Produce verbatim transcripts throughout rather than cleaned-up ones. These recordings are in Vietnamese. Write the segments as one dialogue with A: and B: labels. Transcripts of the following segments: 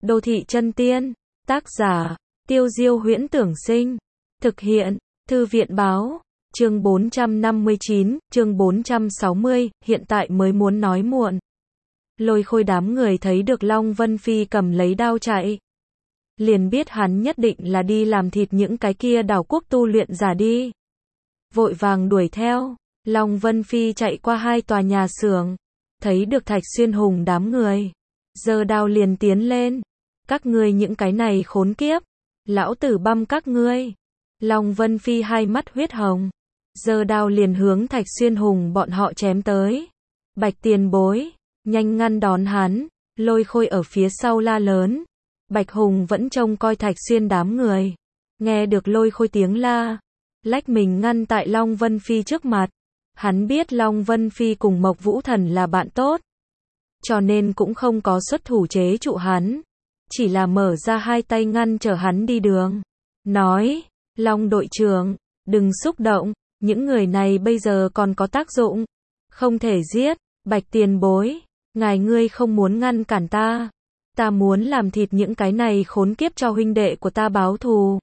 A: Đô thị chân tiên, tác giả, Tiêu Diêu Huyễn Tưởng Sinh, thực hiện, Thư viện báo, chương bốn trăm năm mươi chín, chương bốn trăm sáu mươi, hiện tại mới muốn nói muộn. Lôi Khôi đám người thấy được Long Vân Phi cầm lấy đao chạy. Liền biết hắn nhất định là đi làm thịt những cái kia đảo quốc tu luyện giả đi. Vội vàng đuổi theo, Long Vân Phi chạy qua hai tòa nhà xưởng, thấy được Thạch Xuyên Hùng đám người. Giơ đao liền tiến lên. Các ngươi những cái này khốn kiếp. Lão tử băm các ngươi. Long Vân Phi hai mắt huyết hồng. Giơ đao liền hướng Thạch Xuyên Hùng bọn họ chém tới. Bạch tiền bối, nhanh ngăn đón hắn. Lôi Khôi ở phía sau la lớn. Bạch Hùng vẫn trông coi Thạch Xuyên đám người. Nghe được Lôi Khôi tiếng la, lách mình ngăn tại Long Vân Phi trước mặt. Hắn biết Long Vân Phi cùng Mộc Vũ Thần là bạn tốt, cho nên cũng không có xuất thủ chế trụ hắn, chỉ là mở ra hai tay ngăn trở hắn đi đường. Nói, Long đội trưởng, đừng xúc động, những người này bây giờ còn có tác dụng, không thể giết. Bạch tiền bối, ngài ngươi không muốn ngăn cản ta, ta muốn làm thịt những cái này khốn kiếp cho huynh đệ của ta báo thù.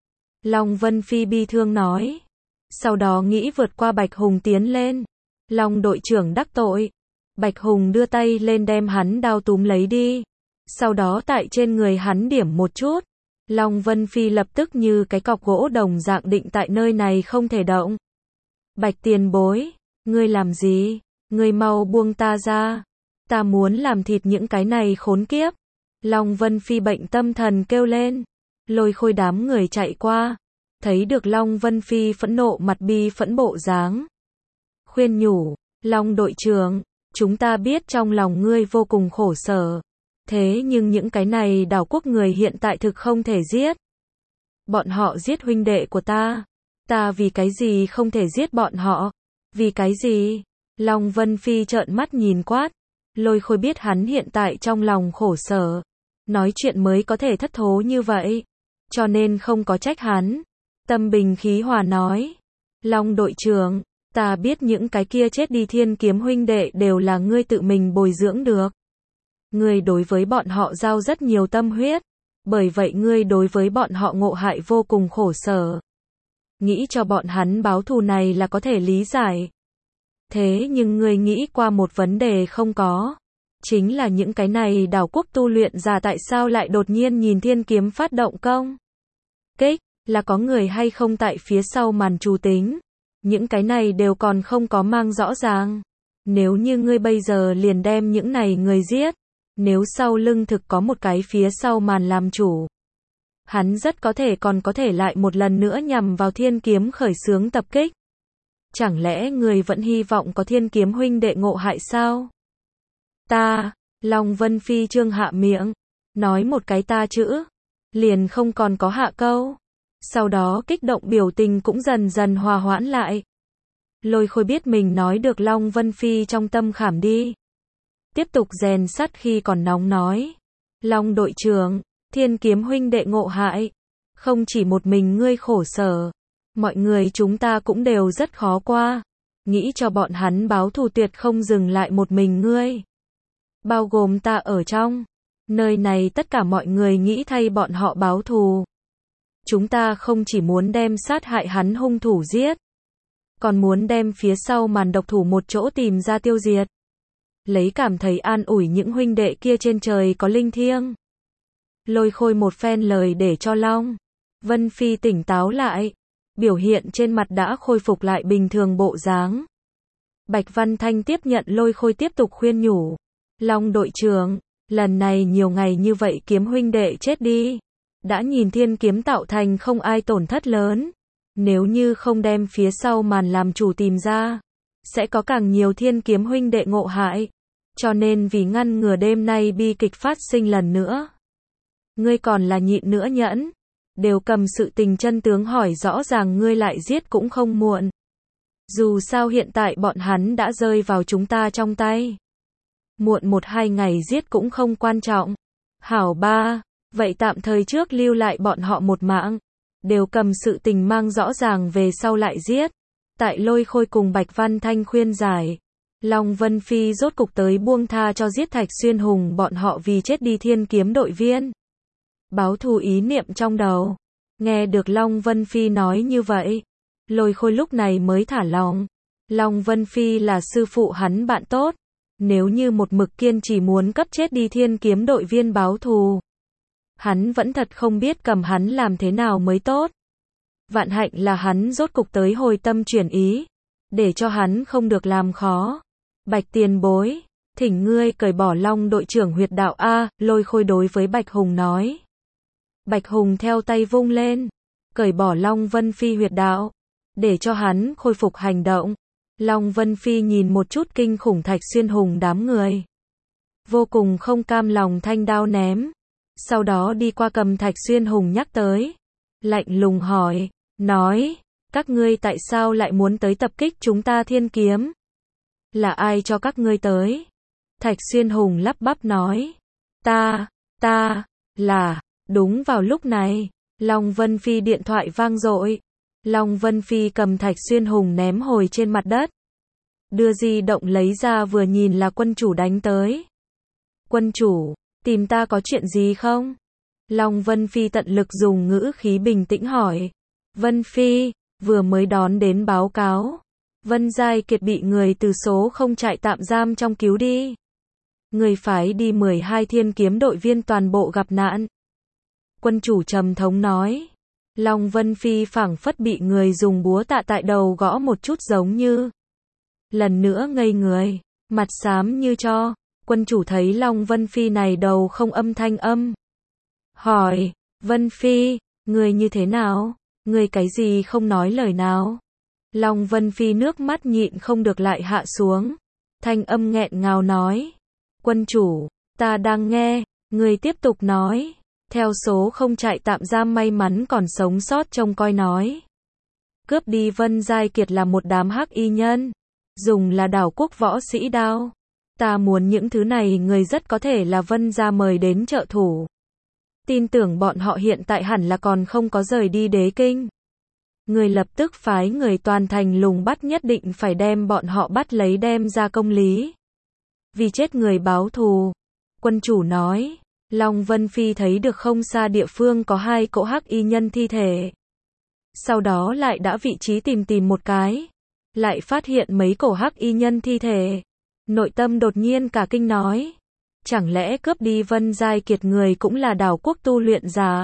A: Long Vân Phi bi thương nói, sau đó nghĩ vượt qua Bạch Hùng tiến lên. Long đội trưởng đắc tội. Bạch Hùng đưa tay lên đem hắn đao túm lấy đi. Sau đó tại trên người hắn điểm một chút. Long Vân Phi lập tức như cái cọc gỗ đồng dạng định tại nơi này không thể động. Bạch tiền bối, ngươi làm gì? Ngươi mau buông ta ra. Ta muốn làm thịt những cái này khốn kiếp. Long Vân Phi bệnh tâm thần kêu lên. Lôi Khôi đám người chạy qua. Thấy được Long Vân Phi phẫn nộ mặt bi phẫn bộ dáng. Khuyên nhủ, Long đội trưởng, chúng ta biết trong lòng ngươi vô cùng khổ sở. Thế nhưng những cái này đảo quốc người hiện tại thực không thể giết. Bọn họ giết huynh đệ của ta. Ta vì cái gì không thể giết bọn họ? Vì cái gì? Long Vân Phi trợn mắt nhìn quát. Lôi Khôi biết hắn hiện tại trong lòng khổ sở. Nói chuyện mới có thể thất thố như vậy. Cho nên không có trách hắn. Tâm bình khí hòa nói. Long đội trưởng, ta biết những cái kia chết đi thiên kiếm huynh đệ đều là ngươi tự mình bồi dưỡng được. Ngươi đối với bọn họ giao rất nhiều tâm huyết. Bởi vậy ngươi đối với bọn họ ngộ hại vô cùng khổ sở. Nghĩ cho bọn hắn báo thù này là có thể lý giải. Thế nhưng ngươi nghĩ qua một vấn đề không có. Chính là những cái này đảo quốc tu luyện giả tại sao lại đột nhiên nhìn thiên kiếm phát động công kích. Là có người hay không tại phía sau màn chủ tính. Những cái này đều còn không có mang rõ ràng. Nếu như ngươi bây giờ liền đem những này người giết. Nếu sau lưng thực có một cái phía sau màn làm chủ. Hắn rất có thể còn có thể lại một lần nữa nhằm vào thiên kiếm khởi xướng tập kích. Chẳng lẽ người vẫn hy vọng có thiên kiếm huynh đệ ngộ hại sao? Ta, Long Vân Phi trương hạ miệng. Nói một cái ta chữ. Liền không còn có hạ câu. Sau đó kích động biểu tình cũng dần dần hòa hoãn lại. Lôi Khôi biết mình nói được Long Vân Phi trong tâm khảm đi. Tiếp tục rèn sắt khi còn nóng nói. Long đội trưởng, thiên kiếm huynh đệ ngộ hại. Không chỉ một mình ngươi khổ sở. Mọi người chúng ta cũng đều rất khó qua. Nghĩ cho bọn hắn báo thù tuyệt không dừng lại một mình ngươi. Bao gồm ta ở trong. Nơi này tất cả mọi người nghĩ thay bọn họ báo thù. Chúng ta không chỉ muốn đem sát hại hắn hung thủ giết. Còn muốn đem phía sau màn độc thủ một chỗ tìm ra tiêu diệt. Lấy cảm thấy an ủi những huynh đệ kia trên trời có linh thiêng. Lôi Khôi một phen lời để cho Long Vân Phi tỉnh táo lại. Biểu hiện trên mặt đã khôi phục lại bình thường bộ dáng. Bạch Văn Thanh tiếp nhận Lôi Khôi tiếp tục khuyên nhủ. Long đội trưởng, lần này nhiều ngày như vậy kiếm huynh đệ chết đi. Đã nhìn thiên kiếm tạo thành không ai tổn thất lớn. Nếu như không đem phía sau màn làm chủ tìm ra. Sẽ có càng nhiều thiên kiếm huynh đệ ngộ hại. Cho nên vì ngăn ngừa đêm nay bi kịch phát sinh lần nữa. Ngươi còn là nhịn nữa nhẫn. Đều cầm sự tình chân tướng hỏi rõ ràng ngươi lại giết cũng không muộn. Dù sao hiện tại bọn hắn đã rơi vào chúng ta trong tay. Muộn một hai ngày giết cũng không quan trọng. Hảo ba, vậy tạm thời trước lưu lại bọn họ một mạng. Đều cầm sự tình mang rõ ràng về sau lại giết. Tại Lôi Khôi cùng Bạch Văn Thanh khuyên giải. Long Vân Phi rốt cục tới buông tha cho giết Thạch Xuyên Hùng bọn họ vì chết đi thiên kiếm đội viên. Báo thù ý niệm trong đầu. Nghe được Long Vân Phi nói như vậy, Lôi Khôi lúc này mới thả lòng. Long Vân Phi là sư phụ hắn bạn tốt. Nếu như một mực kiên chỉ muốn cấp chết đi thiên kiếm đội viên báo thù, hắn vẫn thật không biết cầm hắn làm thế nào mới tốt. Vạn hạnh là hắn rốt cục tới hồi tâm chuyển ý, để cho hắn không được làm khó. Bạch tiền bối, thỉnh ngươi cởi bỏ Long đội trưởng huyệt đạo A, Lôi Khôi đối với Bạch Hùng nói. Bạch Hùng theo tay vung lên, cởi bỏ Long Vân Phi huyệt đạo, để cho hắn khôi phục hành động. Long Vân Phi nhìn một chút kinh khủng Thạch Xuyên Hùng đám người, vô cùng không cam lòng thanh đao ném, sau đó đi qua cầm Thạch Xuyên Hùng nhắc tới, lạnh lùng hỏi, nói, các ngươi tại sao lại muốn tới tập kích chúng ta thiên kiếm? Là ai cho các ngươi tới? Thạch Xuyên Hùng lắp bắp nói, ta, ta, là, đúng vào lúc này, Long Vân Phi điện thoại vang dội. Long Vân Phi cầm Thạch Xuyên Hùng ném hồi trên mặt đất. Đưa di động lấy ra vừa nhìn là quân chủ đánh tới. Quân chủ, tìm ta có chuyện gì không? Long Vân Phi tận lực dùng ngữ khí bình tĩnh hỏi. Vân Phi, vừa mới đón đến báo cáo. Vân Giai Kiệt bị người từ số không trại tạm giam trong cứu đi. Người phái đi mười hai thiên kiếm đội viên toàn bộ gặp nạn. Quân chủ trầm thống nói. Long Vân Phi phảng phất bị người dùng búa tạ tại đầu gõ một chút giống như. Lần nữa ngây người, mặt xám như cho. Quân chủ thấy Long Vân Phi này đầu không âm thanh âm. Hỏi, Vân Phi, người như thế nào? Người cái gì không nói lời nào? Long Vân Phi nước mắt nhịn không được lại hạ xuống. Thanh âm nghẹn ngào nói. Quân chủ, ta đang nghe, người tiếp tục nói. Theo số không trại tạm giam may mắn còn sống sót trông coi nói. Cướp đi Vân Giai Kiệt là một đám hắc y nhân. Dùng là đảo quốc võ sĩ đao. Ta muốn những thứ này người rất có thể là Vân gia mời đến trợ thủ. Tin tưởng bọn họ hiện tại hẳn là còn không có rời đi đế kinh. Người lập tức phái người toàn thành lùng bắt, nhất định phải đem bọn họ bắt lấy đem ra công lý. Vì chết người báo thù. Quân chủ nói. Long Vân Phi thấy được không xa địa phương có hai cỗ hắc y nhân thi thể. Sau đó lại đã vị trí tìm tìm một cái. Lại phát hiện mấy cổ hắc y nhân thi thể. Nội tâm đột nhiên cả kinh nói. Chẳng lẽ cướp đi Vân Giai Kiệt người cũng là đảo quốc tu luyện giả?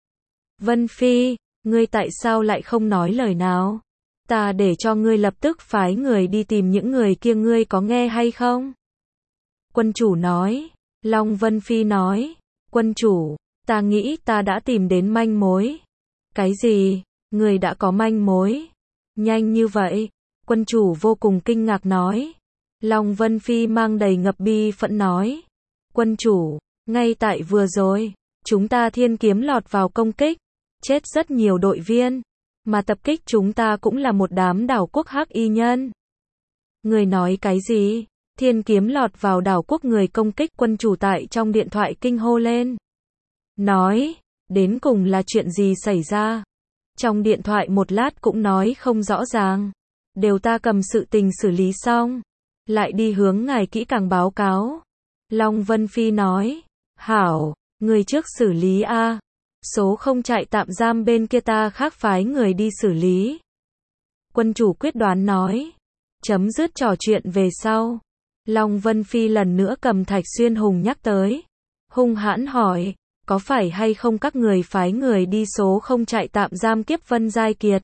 A: Vân Phi, ngươi tại sao lại không nói lời nào? Ta để cho ngươi lập tức phái người đi tìm những người kia, ngươi có nghe hay không? Quân chủ nói. Long Vân Phi nói. Quân chủ, ta nghĩ ta đã tìm đến manh mối. Cái gì? Người đã có manh mối? Nhanh như vậy? Quân chủ vô cùng kinh ngạc nói. Long Vân Phi mang đầy ngập bi phẫn nói. Quân chủ, ngay tại vừa rồi, chúng ta thiên kiếm lọt vào công kích, chết rất nhiều đội viên, mà tập kích chúng ta cũng là một đám đảo quốc hắc y nhân. Người nói cái gì? Thiên kiếm lọt vào đảo quốc người công kích, quân chủ tại trong điện thoại kinh hô lên. Nói, đến cùng là chuyện gì xảy ra? Trong điện thoại một lát cũng nói không rõ ràng. Đều ta cầm sự tình xử lý xong. Lại đi hướng ngài kỹ càng báo cáo. Long Vân Phi nói. Hảo, người trước xử lý a. Số không trại tạm giam bên kia ta khác phái người đi xử lý. Quân chủ quyết đoán nói. Chấm dứt trò chuyện về sau. Long Vân Phi lần nữa cầm Thạch Xuyên Hùng nhắc tới. Hung hãn hỏi. Có phải hay không các người phái người đi số không trại tạm giam kiếp Vân Giai Kiệt?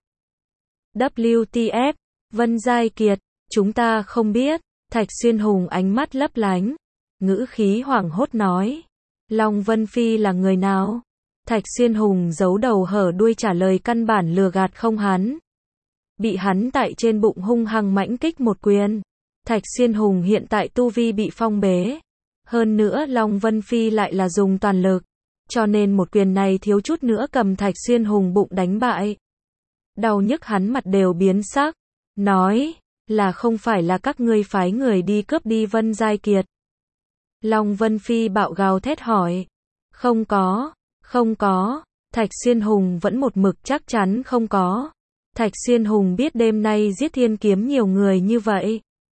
A: W T F, Vân Giai Kiệt, chúng ta không biết. Thạch Xuyên Hùng ánh mắt lấp lánh, ngữ khí hoảng hốt nói. Long Vân Phi là người nào? Thạch Xuyên Hùng giấu đầu hở đuôi trả lời căn bản lừa gạt không hắn. Bị hắn tại trên bụng hung hăng mãnh kích một quyền. Thạch Xuyên Hùng hiện tại tu vi bị phong bế. Hơn nữa Long Vân Phi lại là dùng toàn lực. Cho nên một quyền này thiếu chút nữa cầm Thạch Xuyên Hùng bụng đánh bại. Đau nhức hắn mặt đều biến sắc. Nói, là không phải là các ngươi phái người đi cướp đi Vân Giai Kiệt. Long Vân Phi bạo gào thét hỏi. Không có, không có. Thạch Xuyên Hùng vẫn một mực chắc chắn không có. Thạch Xuyên Hùng biết đêm nay giết thiên kiếm nhiều người như vậy.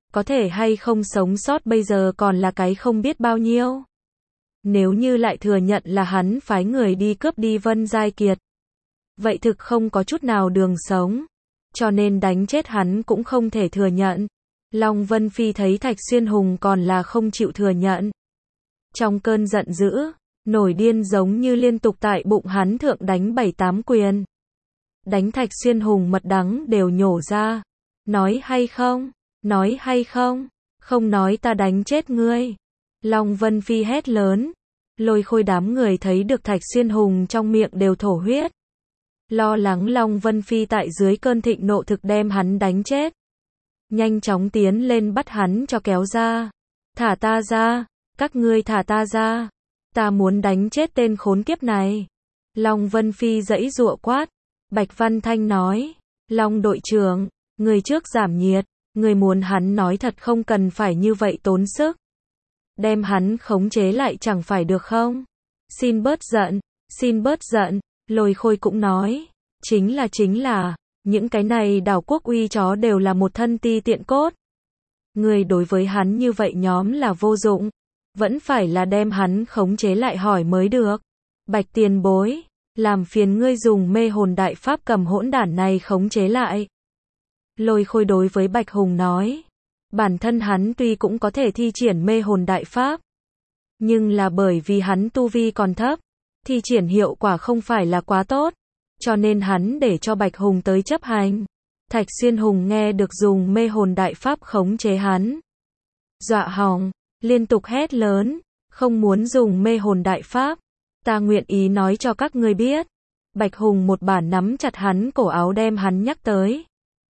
A: có thể hay không sống sót bây giờ còn là cái không biết bao nhiêu. Nếu như lại thừa nhận là hắn phái người đi cướp đi Vân Giai Kiệt, vậy thực không có chút nào đường sống. Cho nên đánh chết hắn cũng không thể thừa nhận. Long Vân Phi thấy Thạch Xuyên Hùng còn là không chịu thừa nhận. Trong cơn giận dữ, nổi điên giống như liên tục tại bụng hắn thượng đánh bảy tám quyền. Đánh Thạch Xuyên Hùng mật đắng đều nhổ ra. Nói hay không? Nói hay không? Không nói ta đánh chết ngươi. Long Vân Phi hét lớn. Lôi Khôi đám người thấy được Thạch Xuyên Hùng trong miệng đều thổ huyết. Lo lắng Long Vân Phi tại dưới cơn thịnh nộ thực đem hắn đánh chết. Nhanh chóng tiến lên bắt hắn cho kéo ra. Thả ta ra, các ngươi thả ta ra. Ta muốn đánh chết tên khốn kiếp này. Long Vân Phi giãy giụa quát. Bạch Văn Thanh nói. Long đội trưởng, người trước giảm nhiệt. Người muốn hắn nói thật không cần phải như vậy tốn sức. Đem hắn khống chế lại chẳng phải được không? Xin bớt giận, xin bớt giận. Lôi Khôi cũng nói. Chính là chính là, những cái này đảo quốc uy chó đều là một thân ti tiện cốt. Người đối với hắn như vậy nhóm là vô dụng. Vẫn phải là đem hắn khống chế lại hỏi mới được. Bạch tiền bối, làm phiền ngươi dùng mê hồn đại pháp cầm hỗn đản này khống chế lại. Lôi Khôi đối với Bạch Hùng nói. Bản thân hắn tuy cũng có thể thi triển mê hồn đại pháp. Nhưng là bởi vì hắn tu vi còn thấp. Thi triển hiệu quả không phải là quá tốt. Cho nên hắn để cho Bạch Hùng tới chấp hành. Thạch Xuyên Hùng nghe được dùng mê hồn đại pháp khống chế hắn. Dọa hỏng, liên tục hét lớn. Không muốn dùng mê hồn đại pháp. Ta nguyện ý nói cho các ngươi biết. Bạch Hùng một bản nắm chặt hắn cổ áo đem hắn nhắc tới.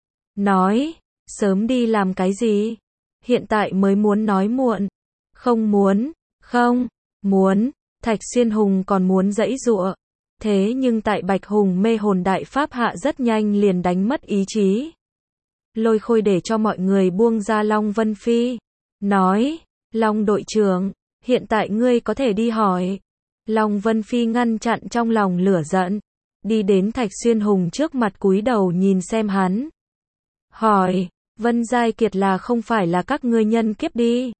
A: Nói, sớm đi làm cái gì? Hiện tại mới muốn nói muộn. Không muốn, không, muốn. Thạch Xuyên Hùng còn muốn giãy giụa. Thế nhưng tại Bạch Hùng mê hồn đại pháp hạ rất nhanh liền đánh mất ý chí. Lôi Khôi để cho mọi người buông ra Long Vân Phi. Nói, Long đội trưởng, hiện tại ngươi có thể đi hỏi. Long Vân Phi ngăn chặn trong lòng lửa giận. Đi đến Thạch Xuyên Hùng trước mặt cúi đầu nhìn xem hắn. Hỏi, Vân Giai Kiệt là không phải là các ngươi nhân kiếp đi?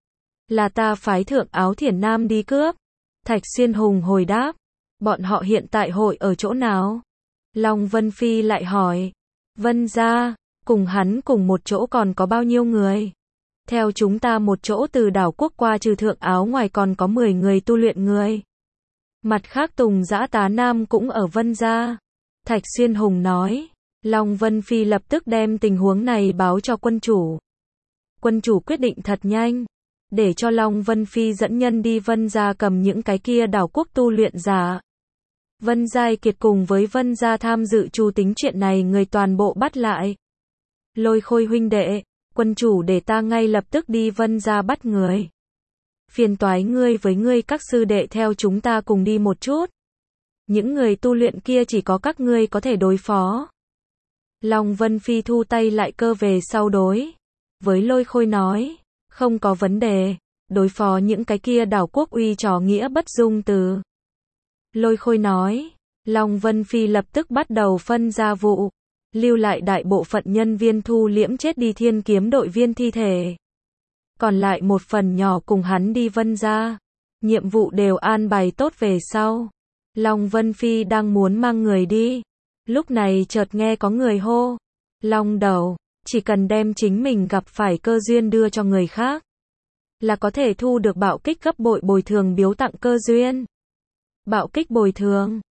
A: Là ta phái thượng Áo Thiển Nam đi cướp. Thạch Xuyên Hùng hồi đáp. Bọn họ hiện tại hội ở chỗ nào? Long Vân Phi lại hỏi. Vân gia, cùng hắn cùng một chỗ còn có bao nhiêu người? Theo chúng ta một chỗ từ đảo quốc qua trừ thượng Áo ngoài còn có mười người tu luyện người. Mặt khác Tùng Dã Tá Nam cũng ở Vân gia. Thạch Xuyên Hùng nói. Long Vân Phi lập tức đem tình huống này báo cho quân chủ. Quân chủ quyết định thật nhanh. Để cho Long Vân Phi dẫn nhân đi Vân gia cầm những cái kia đảo quốc tu luyện giả. Vân Giai Kiệt cùng với Vân gia tham dự chủ tính chuyện này người toàn bộ bắt lại. Lôi Khôi huynh đệ, quân chủ để ta ngay lập tức đi Vân gia bắt người. Phiền toái ngươi với ngươi các sư đệ theo chúng ta cùng đi một chút. Những người tu luyện kia chỉ có các ngươi có thể đối phó. Long Vân Phi thu tay lại cơ về sau đối. Với Lôi Khôi nói. Không có vấn đề. Đối phó những cái kia đảo quốc uy trò nghĩa bất dung từ. Lôi Khôi nói. Long Vân Phi lập tức bắt đầu phân ra vụ. Lưu lại đại bộ phận nhân viên thu liễm chết đi thiên kiếm đội viên thi thể. Còn lại một phần nhỏ cùng hắn đi Vân gia. Nhiệm vụ đều an bài tốt về sau. Long Vân Phi đang muốn mang người đi. Lúc này chợt nghe có người hô. Long đầu, chỉ cần đem chính mình gặp phải cơ duyên đưa cho người khác. Là có thể thu được bạo kích gấp bội bồi thường biếu tặng cơ duyên. Bạo kích bồi thường.